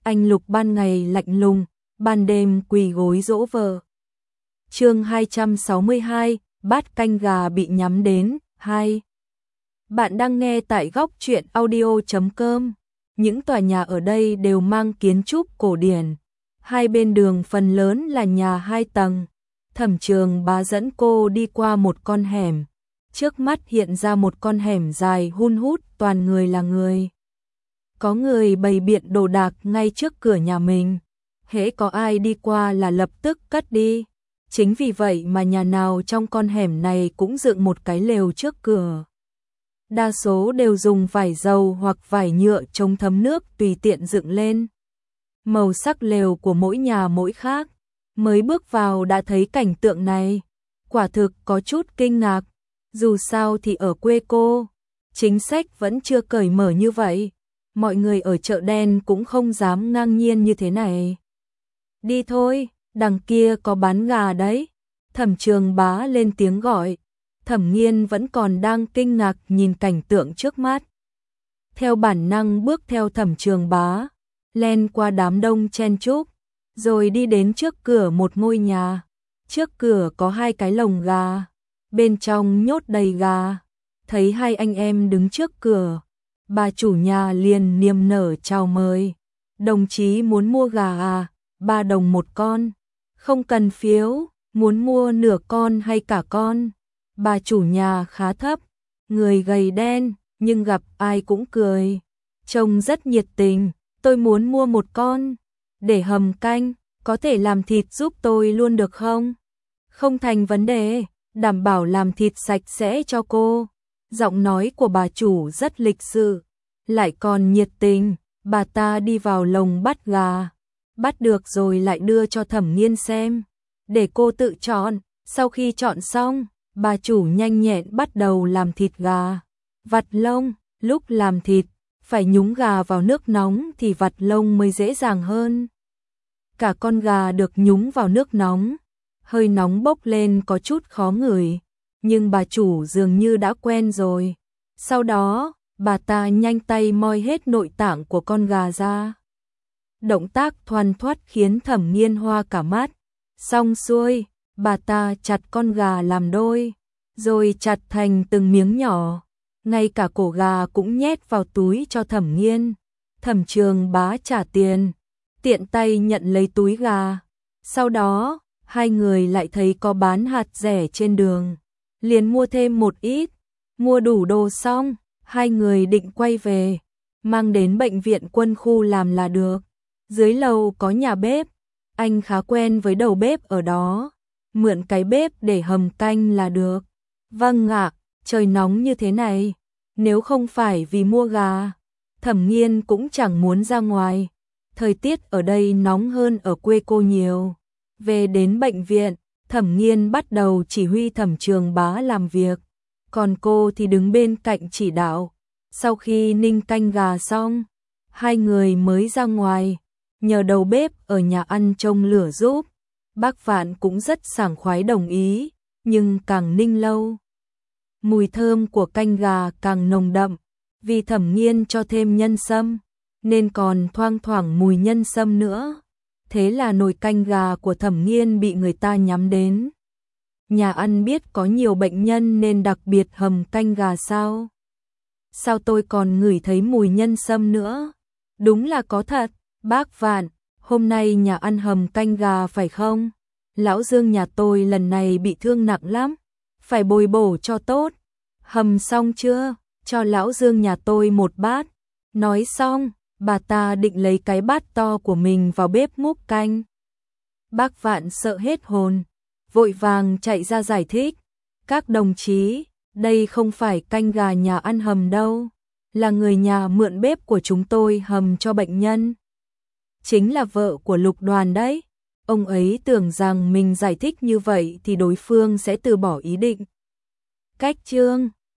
anh Lục ban ngày lạnh lùng, ban đêm quỳ gối dỗ vợ. Chương 262, bát canh gà bị nhắm đến, 2. Bạn đang nghe tại góc truyện audio.com. Những tòa nhà ở đây đều mang kiến trúc cổ điển. Hai bên đường phần lớn là nhà 2 tầng. Thẩm Trường Bá dẫn cô đi qua một con hẻm. Trước mắt hiện ra một con hẻm dài hun hút, toàn người là người. Có người bày biện đồ đạc ngay trước cửa nhà mình. Hễ có ai đi qua là lập tức cất đi. Chính vì vậy mà nhà nào trong con hẻm này cũng dựng một cái lều trước cửa. Đa số đều dùng vải dầu hoặc vải nhựa chống thấm nước tùy tiện dựng lên. Màu sắc lều của mỗi nhà mỗi khác. Mới bước vào đã thấy cảnh tượng này. Quả thực có chút kinh ngạc. Dù sao thì ở quê cô, chính sách vẫn chưa cởi mở như vậy. Mọi người ở chợ đen cũng không dám ngang nhiên như thế này. Đi thôi, đằng kia có bán gà đấy. Thẩm Trường Bá lên tiếng gọi. Thẩm Nghiên vẫn còn đang kinh ngạc nhìn cảnh tượng trước mắt. Theo bản năng bước theo Thẩm Trường Bá, len qua đám đông chen chúc, rồi đi đến trước cửa một ngôi nhà. Trước cửa có 2 cái lồng gà, bên trong nhốt đầy gà. Thấy 2 anh em đứng trước cửa, bà chủ nhà liền niềm nở chào mời. Đồng chí muốn mua gà à? 3 đồng một con. Không cần phiếu, muốn mua nửa con hay cả con? Bà chủ nhà khá thấp, người gầy đen, nhưng gặp ai cũng cười. Trông rất nhiệt tình. Tôi muốn mua 1 con, để hầm canh, có thể làm thịt giúp tôi luôn được không? Không thành vấn đề, đảm bảo làm thịt sạch sẽ cho cô. Giọng nói của bà chủ rất lịch sự, lại còn nhiệt tình. Bà ta đi vào lồng bắt gà, bắt được rồi lại đưa cho Thẩm Nghiên xem, để cô tự chọn. Sau khi chọn xong, bà chủ nhanh nhẹn bắt đầu làm thịt gà. Vặt lông, lúc làm thịt, phải nhúng gà vào nước nóng thì vặt lông mới dễ dàng hơn. Cả con gà được nhúng vào nước nóng, hơi nóng bốc lên có chút khó ngửi, nhưng bà chủ dường như đã quen rồi. Sau đó, bà ta nhanh tay moi hết nội tạng của con gà ra. Động tác thoăn thoắt khiến Thẩm Nghiên hoa cả mắt. Xong xuôi, bà ta chặt con gà làm đôi, rồi chặt thành từng miếng nhỏ. Ngay cả cổ gà cũng nhét vào túi cho Thẩm Nghiên. Thẩm Trường Bá trả tiền, tiện tay nhận lấy túi gà. Sau đó, 2 người lại thấy có bán hạt rẻ trên đường, liền mua thêm một ít. Mua đủ đồ xong, 2 người định quay về, mang đến bệnh viện quân khu làm là được. Dưới lầu có nhà bếp, anh khá quen với đầu bếp ở đó, mượn cái bếp để hầm canh là được. Vâng ạ. Trời nóng như thế này, nếu không phải vì mua gà, Thẩm Nghiên cũng chẳng muốn ra ngoài. Thời tiết ở đây nóng hơn ở quê cô nhiều. Về đến bệnh viện, Thẩm Nghiên bắt đầu chỉ huy Thẩm Trường Bá làm việc, còn cô thì đứng bên cạnh chỉ đạo. Sau khi ninh canh gà xong, 2 người mới ra ngoài, nhờ đầu bếp ở nhà ăn trông lửa giúp. Bác Vạn cũng rất sảng khoái đồng ý, nhưng càng ninh lâu, mùi thơm của canh gà càng nồng đậm. Vì Thẩm Nghiên cho thêm nhân sâm, nên còn thoang thoảng mùi nhân sâm nữa. Thế là nồi canh gà của Thẩm Nghiên bị người ta nhắm đến. Nhà ăn biết có nhiều bệnh nhân nên đặc biệt hầm canh gà sao? Sao tôi còn ngửi thấy mùi nhân sâm nữa? Đúng là có thật. Bác Vạn, hôm nay nhà ăn hầm canh gà phải không? Lão Dương nhà tôi lần này bị thương nặng lắm, phải bồi bổ cho tốt. Hầm xong chưa? Cho lão Dương nhà tôi 1 bát. Nói xong, bà ta định lấy cái bát to của mình vào bếp múc canh. Bác Vạn sợ hết hồn, vội vàng chạy ra giải thích. Các đồng chí, đây không phải canh gà nhà ăn hầm đâu, là người nhà mượn bếp của chúng tôi hầm cho bệnh nhân. Chính là vợ của Lục Đoàn đấy. Ông ấy tưởng rằng mình giải thích như vậy thì đối phương sẽ từ bỏ ý định. Cách chương